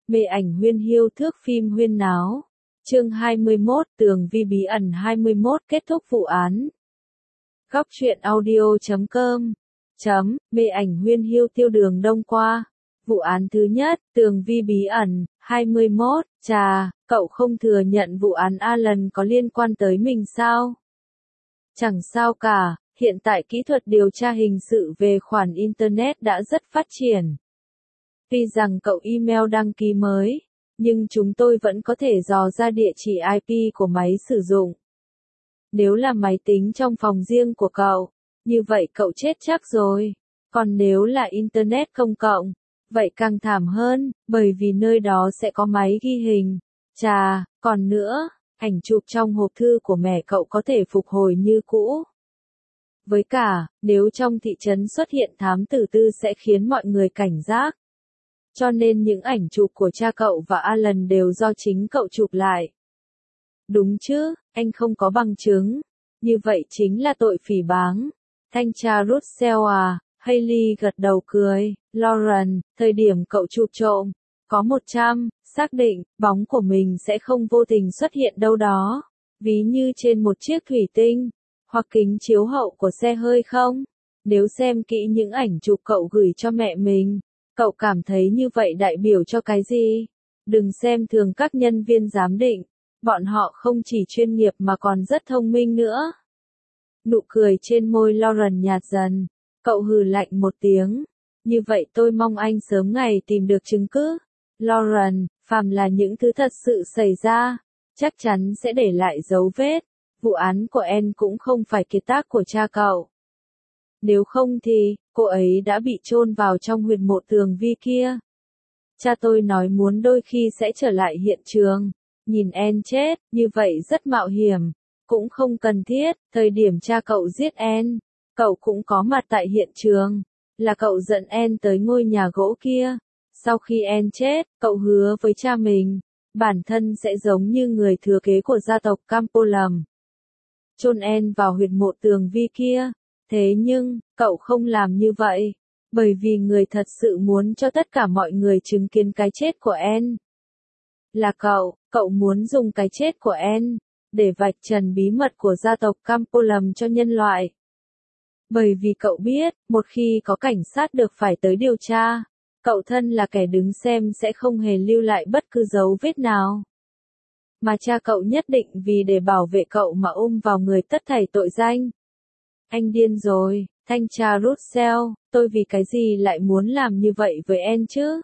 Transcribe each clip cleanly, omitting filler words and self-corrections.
Mê ảnh huyên hiu thước phim huyên náo. Chương 21, tường vi bí ẩn 21, kết thúc vụ án. Góc truyện audio.com Mê ảnh huyên hiu tiêu đường đông qua. Vụ án thứ nhất, tường vi bí ẩn 21. Chà, cậu không thừa nhận vụ án Alan có liên quan tới mình sao? Chẳng sao cả, hiện tại kỹ thuật điều tra hình sự về khoản Internet đã rất phát triển. Tuy rằng cậu email đăng ký mới, nhưng chúng tôi vẫn có thể dò ra địa chỉ IP của máy sử dụng. Nếu là máy tính trong phòng riêng của cậu, như vậy cậu chết chắc rồi. Còn nếu là Internet công cộng, vậy càng thảm hơn, bởi vì nơi đó sẽ có máy ghi hình. Chà, còn nữa, ảnh chụp trong hộp thư của mẹ cậu có thể phục hồi như cũ. Với cả, nếu trong thị trấn xuất hiện thám tử tư sẽ khiến mọi người cảnh giác. Cho nên những ảnh chụp của cha cậu và Alan đều do chính cậu chụp lại. Đúng chứ, anh không có bằng chứng. Như vậy chính là tội phỉ báng. Thanh tra Russell à, Hailey gật đầu cười. Lauren, thời điểm cậu chụp trộm, có 100, xác định, bóng của mình sẽ không vô tình xuất hiện đâu đó. Ví như trên một chiếc thủy tinh, hoặc kính chiếu hậu của xe hơi không? Nếu xem kỹ những ảnh chụp cậu gửi cho mẹ mình, cậu cảm thấy như vậy đại biểu cho cái gì? Đừng xem thường các nhân viên giám định, bọn họ không chỉ chuyên nghiệp mà còn rất thông minh nữa. Nụ cười trên môi Lauren nhạt dần, cậu hừ lạnh một tiếng. Như vậy tôi mong anh sớm ngày tìm được chứng cứ. Lauren, phàm là những thứ thật sự xảy ra, chắc chắn sẽ để lại dấu vết. Vụ án của Anne cũng không phải kiệt tác của cha cậu. Nếu không thì, cô ấy đã bị chôn vào trong huyệt mộ tường vi kia. Cha tôi nói muốn đôi khi sẽ trở lại hiện trường. Nhìn Anne chết, như vậy rất mạo hiểm. Cũng không cần thiết, thời điểm cha cậu giết Anne, cậu cũng có mặt tại hiện trường. Là cậu dẫn Anne tới ngôi nhà gỗ kia. Sau khi Anne chết, cậu hứa với cha mình, bản thân sẽ giống như người thừa kế của gia tộc Campolam. Chôn Anne vào huyệt mộ tường vi kia. Thế nhưng, cậu không làm như vậy, bởi vì người thật sự muốn cho tất cả mọi người chứng kiến cái chết của Anne. Là cậu muốn dùng cái chết của Anne, để vạch trần bí mật của gia tộc Campolam cho nhân loại. Bởi vì cậu biết, một khi có cảnh sát được phải tới điều tra, cậu thân là kẻ đứng xem sẽ không hề lưu lại bất cứ dấu vết nào. Mà cha cậu nhất định vì để bảo vệ cậu mà ôm vào người tất thảy tội danh. Anh điên rồi, thanh tra Russell, tôi vì cái gì lại muốn làm như vậy với Anne chứ?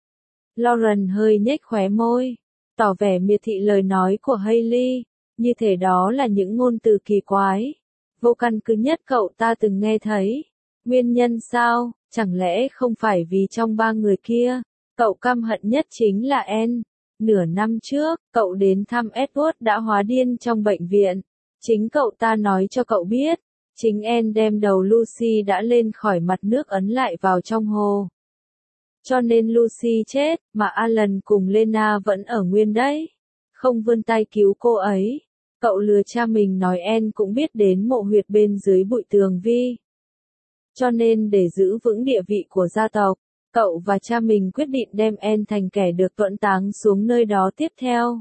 Lauren hơi nhếch khóe môi, tỏ vẻ miệt thị lời nói của Hailey, như thể đó là những ngôn từ kỳ quái, vô căn cứ nhất cậu ta từng nghe thấy. Nguyên nhân sao, chẳng lẽ không phải vì trong ba người kia, cậu căm hận nhất chính là Anne? Nửa năm trước, cậu đến thăm Edward đã hóa điên trong bệnh viện. Chính cậu ta nói cho cậu biết, chính Anne đem đầu Lucy đã lên khỏi mặt nước ấn lại vào trong hồ. Cho nên Lucy chết, mà Alan cùng Lena vẫn ở nguyên đấy. Không vươn tay cứu cô ấy. Cậu lừa cha mình nói Anne cũng biết đến mộ huyệt bên dưới bụi tường vi. Cho nên để giữ vững địa vị của gia tộc, cậu và cha mình quyết định đem Anne thành kẻ được tuẫn táng xuống nơi đó tiếp theo.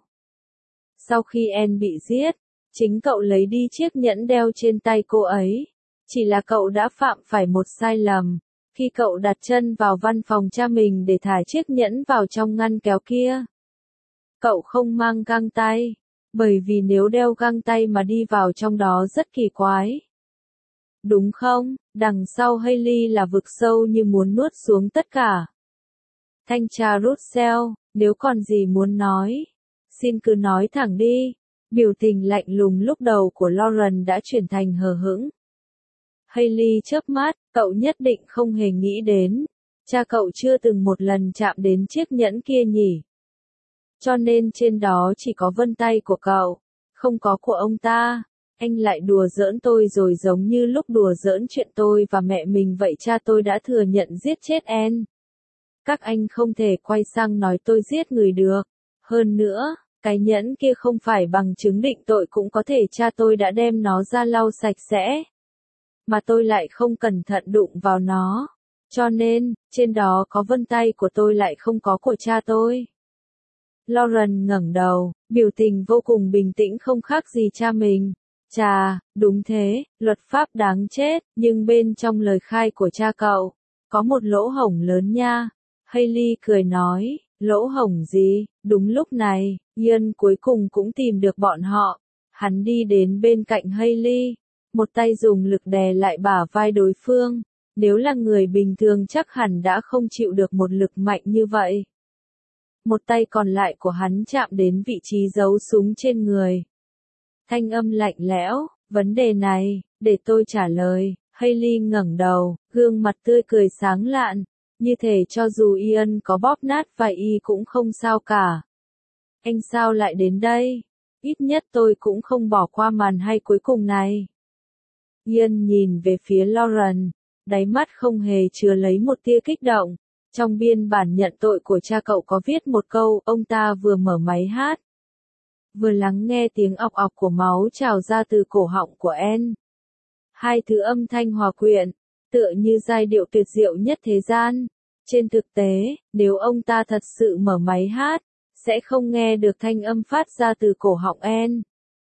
Sau khi Anne bị giết, chính cậu lấy đi chiếc nhẫn đeo trên tay cô ấy. Chỉ là cậu đã phạm phải một sai lầm, khi cậu đặt chân vào văn phòng cha mình để thả chiếc nhẫn vào trong ngăn kéo kia. Cậu không mang găng tay, bởi vì nếu đeo găng tay mà đi vào trong đó rất kỳ quái. Đúng không, đằng sau Hailey là vực sâu như muốn nuốt xuống tất cả. Thanh tra Russell, nếu còn gì muốn nói, xin cứ nói thẳng đi. Biểu tình lạnh lùng lúc đầu của Lauren đã chuyển thành hờ hững. Hailey chớp mắt, cậu nhất định không hề nghĩ đến. Cha cậu chưa từng một lần chạm đến chiếc nhẫn kia nhỉ. Cho nên trên đó chỉ có vân tay của cậu, không có của ông ta. Anh lại đùa giỡn tôi rồi, giống như lúc đùa giỡn chuyện tôi và mẹ mình vậy. Cha tôi đã thừa nhận giết chết Anne. Các anh không thể quay sang nói tôi giết người được. Hơn nữa, cái nhẫn kia không phải bằng chứng định tội cũng có thể cha tôi đã đem nó ra lau sạch sẽ. Mà tôi lại không cẩn thận đụng vào nó. Cho nên, trên đó có vân tay của tôi lại không có của cha tôi. Lauren ngẩng đầu, biểu tình vô cùng bình tĩnh không khác gì cha mình. Chà, đúng thế, luật pháp đáng chết, nhưng bên trong lời khai của cha cậu, có một lỗ hổng lớn nha. Hailey cười nói, lỗ hổng gì? Đúng lúc này, Ian cuối cùng cũng tìm được bọn họ. Hắn đi đến bên cạnh Hailey, một tay dùng lực đè lại bả vai đối phương. Nếu là người bình thường chắc hẳn đã không chịu được một lực mạnh như vậy. Một tay còn lại của hắn chạm đến vị trí giấu súng trên người. Thanh âm lạnh lẽo, vấn đề này, để tôi trả lời. Hailey ngẩng đầu, gương mặt tươi cười sáng lạn, như thể cho dù Ian có bóp nát vai y cũng không sao cả. Anh sao lại đến đây? Ít nhất tôi cũng không bỏ qua màn hay cuối cùng này. Ian nhìn về phía Lauren, đáy mắt không hề chứa lấy một tia kích động. Trong biên bản nhận tội của cha cậu có viết một câu, ông ta vừa mở máy hát, vừa lắng nghe tiếng ọc ọc của máu trào ra từ cổ họng của Anne. Hai thứ âm thanh hòa quyện, tựa như giai điệu tuyệt diệu nhất thế gian. Trên thực tế, nếu ông ta thật sự mở máy hát, sẽ không nghe được thanh âm phát ra từ cổ họng Anne.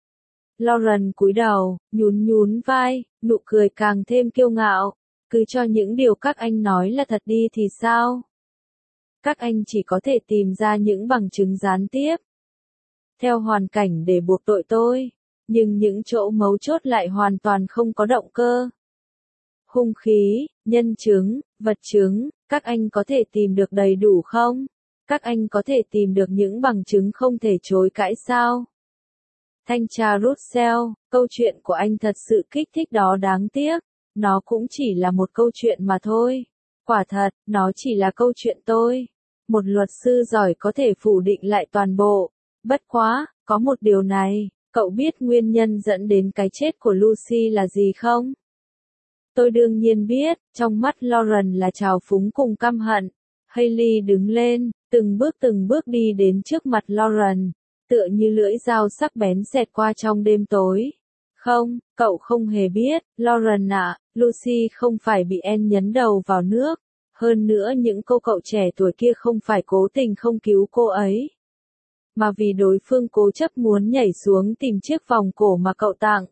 Lauren cúi đầu, nhún nhún vai, nụ cười càng thêm kiêu ngạo. Cứ cho những điều các anh nói là thật đi thì sao? Các anh chỉ có thể tìm ra những bằng chứng gián tiếp theo hoàn cảnh để buộc tội tôi, nhưng những chỗ mấu chốt lại hoàn toàn không có động cơ. Hung khí, nhân chứng, vật chứng, các anh có thể tìm được đầy đủ không? Các anh có thể tìm được những bằng chứng không thể chối cãi sao? Thanh tra Russell, câu chuyện của anh thật sự kích thích đó, đáng tiếc. Nó cũng chỉ là một câu chuyện mà thôi. Quả thật, nó chỉ là câu chuyện tôi. Một luật sư giỏi có thể phủ định lại toàn bộ. Bất quá, có một điều này, cậu biết nguyên nhân dẫn đến cái chết của Lucy là gì không? Tôi đương nhiên biết, trong mắt Lauren là trào phúng cùng căm hận. Hailey đứng lên, từng bước đi đến trước mặt Lauren, tựa như lưỡi dao sắc bén xẹt qua trong đêm tối. Không, cậu không hề biết, Lauren ạ, Lucy không phải bị Anne nhấn đầu vào nước. Hơn nữa những cô cậu trẻ tuổi kia không phải cố tình không cứu cô ấy, mà vì đối phương cố chấp muốn nhảy xuống tìm chiếc vòng cổ mà cậu tặng.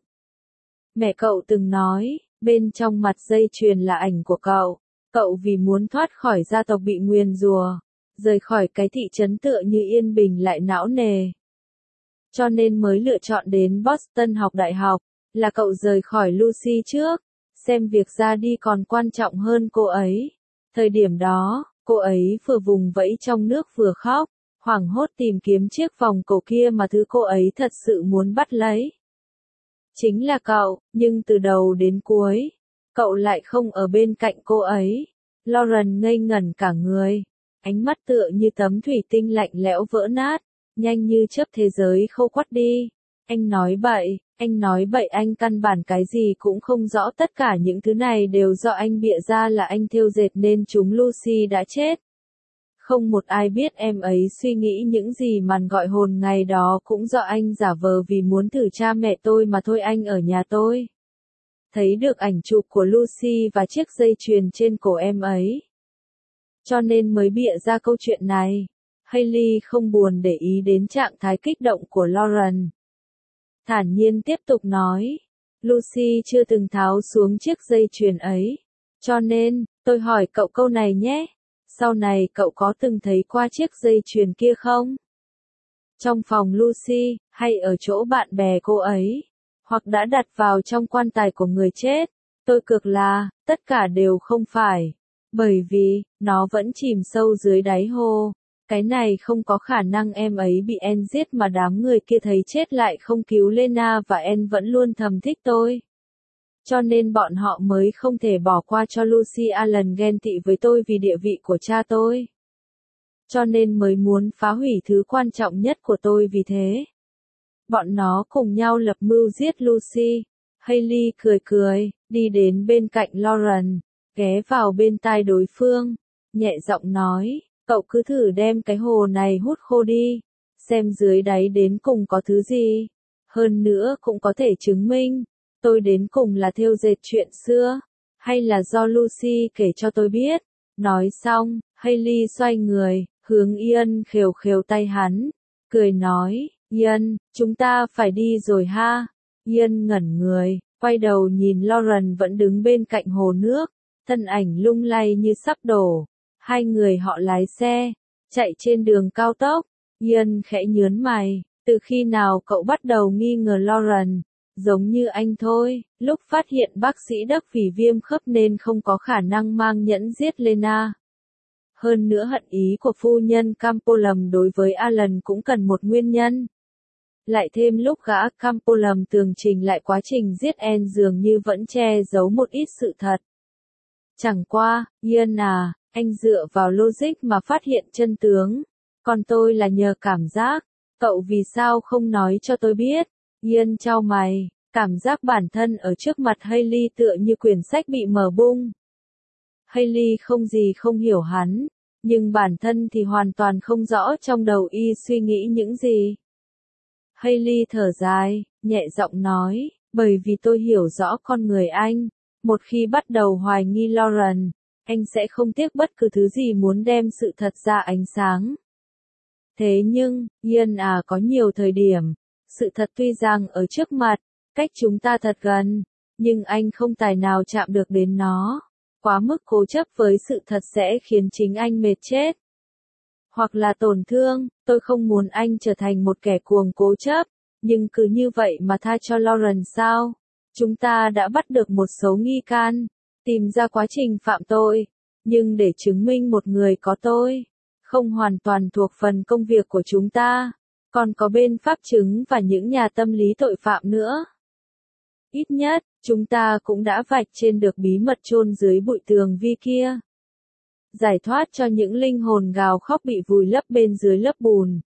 Mẹ cậu từng nói, bên trong mặt dây chuyền là ảnh của cậu. Cậu vì muốn thoát khỏi gia tộc bị nguyền rủa, rời khỏi cái thị trấn tựa như yên bình lại não nề. Cho nên mới lựa chọn đến Boston học đại học, là cậu rời khỏi Lucy trước, xem việc ra đi còn quan trọng hơn cô ấy. Thời điểm đó, cô ấy vừa vùng vẫy trong nước vừa khóc, hoảng hốt tìm kiếm chiếc vòng cổ kia mà thứ cô ấy thật sự muốn bắt lấy. Chính là cậu, nhưng từ đầu đến cuối, cậu lại không ở bên cạnh cô ấy. Lauren ngây ngẩn cả người, ánh mắt tựa như tấm thủy tinh lạnh lẽo vỡ nát, nhanh như chớp thế giới khô quắt đi. Anh nói bậy, anh căn bản cái gì cũng không rõ, tất cả những thứ này đều do anh bịa ra, là anh thêu dệt nên chúng. Lucy đã chết. Không một ai biết em ấy suy nghĩ những gì, màn gọi hồn ngày đó cũng do anh giả vờ vì muốn thử cha mẹ tôi mà thôi. Anh ở nhà tôi thấy được ảnh chụp của Lucy và chiếc dây chuyền trên cổ em ấy, cho nên mới bịa ra câu chuyện này. Hailey không buồn để ý đến trạng thái kích động của Lauren, thản nhiên tiếp tục nói, Lucy chưa từng tháo xuống chiếc dây chuyền ấy, cho nên, tôi hỏi cậu câu này nhé, sau này cậu có từng thấy qua chiếc dây chuyền kia không? Trong phòng Lucy, hay ở chỗ bạn bè cô ấy, hoặc đã đặt vào trong quan tài của người chết? Tôi cược là, tất cả đều không phải, bởi vì, nó vẫn chìm sâu dưới đáy hồ. Cái này không có khả năng, em ấy bị Anne giết mà đám người kia thấy chết lại không cứu Lena, và Anne vẫn luôn thầm thích tôi. Cho nên bọn họ mới không thể bỏ qua cho Lucy. Allen ghen tị với tôi vì địa vị của cha tôi, cho nên mới muốn phá hủy thứ quan trọng nhất của tôi. Vì thế, bọn nó cùng nhau lập mưu giết Lucy. Hailey cười, đi đến bên cạnh Lauren, ghé vào bên tai đối phương, nhẹ giọng nói, cậu cứ thử đem cái hồ này hút khô đi, xem dưới đáy đến cùng có thứ gì. Hơn nữa cũng có thể chứng minh, tôi đến cùng là thêu dệt chuyện xưa, hay là do Lucy kể cho tôi biết. Nói xong, Hailey xoay người, hướng Ian khều khều tay hắn, cười nói, Ian, chúng ta phải đi rồi ha. Ian ngẩn người, quay đầu nhìn Lauren vẫn đứng bên cạnh hồ nước, thân ảnh lung lay như sắp đổ. Hai người họ lái xe, chạy trên đường cao tốc. Ian khẽ nhướng mày, từ khi nào cậu bắt đầu nghi ngờ Lauren? Giống như anh thôi, lúc phát hiện bác sĩ Đức vì viêm khớp nên không có khả năng mang nhẫn giết Lena. Hơn nữa hận ý của phu nhân Campolam đối với Alan cũng cần một nguyên nhân. Lại thêm lúc gã Campolam tường trình lại quá trình giết Anne dường như vẫn che giấu một ít sự thật. Chẳng qua, Ian à, anh dựa vào logic mà phát hiện chân tướng. Còn tôi là nhờ cảm giác. Cậu vì sao không nói cho tôi biết? Ian chau mày, cảm giác bản thân ở trước mặt Hailey tựa như quyển sách bị mở bung. Hailey không gì không hiểu hắn, nhưng bản thân thì hoàn toàn không rõ trong đầu y suy nghĩ những gì. Hailey thở dài, nhẹ giọng nói, bởi vì tôi hiểu rõ con người anh. Một khi bắt đầu hoài nghi Lauren, anh sẽ không tiếc bất cứ thứ gì muốn đem sự thật ra ánh sáng. Thế nhưng, Ian à, có nhiều thời điểm, sự thật tuy rằng ở trước mặt, cách chúng ta thật gần, nhưng anh không tài nào chạm được đến nó. Quá mức cố chấp với sự thật sẽ khiến chính anh mệt chết. Hoặc là tổn thương, tôi không muốn anh trở thành một kẻ cuồng cố chấp, nhưng cứ như vậy mà tha cho Lauren sao? Chúng ta đã bắt được một số nghi can, tìm ra quá trình phạm tội, nhưng để chứng minh một người có tội, không hoàn toàn thuộc phần công việc của chúng ta, còn có bên pháp chứng và những nhà tâm lý tội phạm nữa. Ít nhất, chúng ta cũng đã vạch trên được bí mật chôn dưới bụi tường vi kia. Giải thoát cho những linh hồn gào khóc bị vùi lấp bên dưới lớp bùn.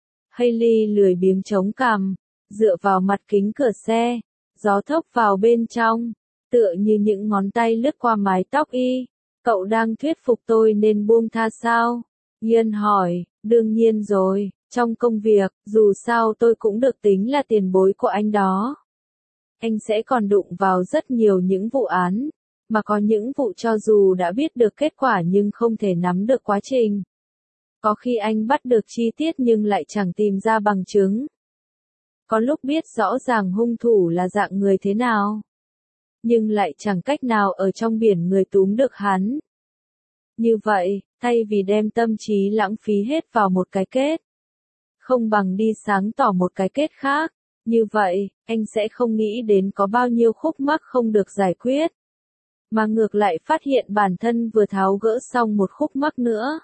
Hailey lười biếng chống cằm, dựa vào mặt kính cửa xe, gió thốc vào bên trong, tựa như những ngón tay lướt qua mái tóc y. Cậu đang thuyết phục tôi nên buông tha sao? Ian hỏi, đương nhiên rồi, trong công việc, dù sao tôi cũng được tính là tiền bối của anh đó. Anh sẽ còn đụng vào rất nhiều những vụ án, mà có những vụ cho dù đã biết được kết quả nhưng không thể nắm được quá trình. Có khi anh bắt được chi tiết nhưng lại chẳng tìm ra bằng chứng. Có lúc biết rõ ràng hung thủ là dạng người thế nào, nhưng lại chẳng cách nào ở trong biển người túm được hắn. Như vậy, thay vì đem tâm trí lãng phí hết vào một cái kết, không bằng đi sáng tỏ một cái kết khác. Như vậy, anh sẽ không nghĩ đến có bao nhiêu khúc mắc không được giải quyết, mà ngược lại phát hiện bản thân vừa tháo gỡ xong một khúc mắc nữa.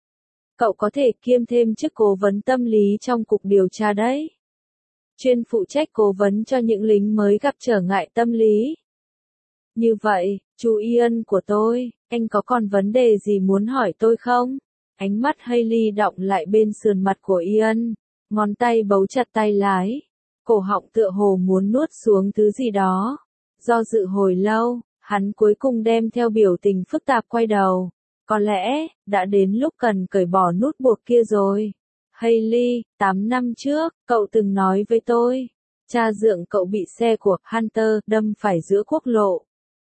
Cậu có thể kiêm thêm chức cố vấn tâm lý trong cục điều tra đấy. Chuyên phụ trách cố vấn cho những lính mới gặp trở ngại tâm lý. Như vậy, chú Ian của tôi, anh có còn vấn đề gì muốn hỏi tôi không? Ánh mắt Hailey đọng lại bên sườn mặt của Ian, ngón tay bấu chặt tay lái. Cổ họng tựa hồ muốn nuốt xuống thứ gì đó. Do dự hồi lâu, hắn cuối cùng đem theo biểu tình phức tạp quay đầu. Có lẽ, đã đến lúc cần cởi bỏ nút buộc kia rồi. Hailey, 8 năm trước, cậu từng nói với tôi. Cha dượng cậu bị xe của Hunter đâm phải giữa quốc lộ.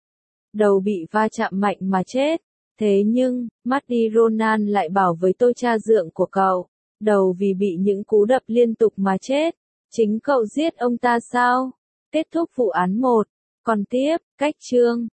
Đầu bị va chạm mạnh mà chết. Thế nhưng, Matty Ronan lại bảo với tôi cha dượng của cậu. Đầu vì bị những cú đập liên tục mà chết. Chính cậu giết ông ta sao? Kết thúc vụ án 1. Còn tiếp, cách chương.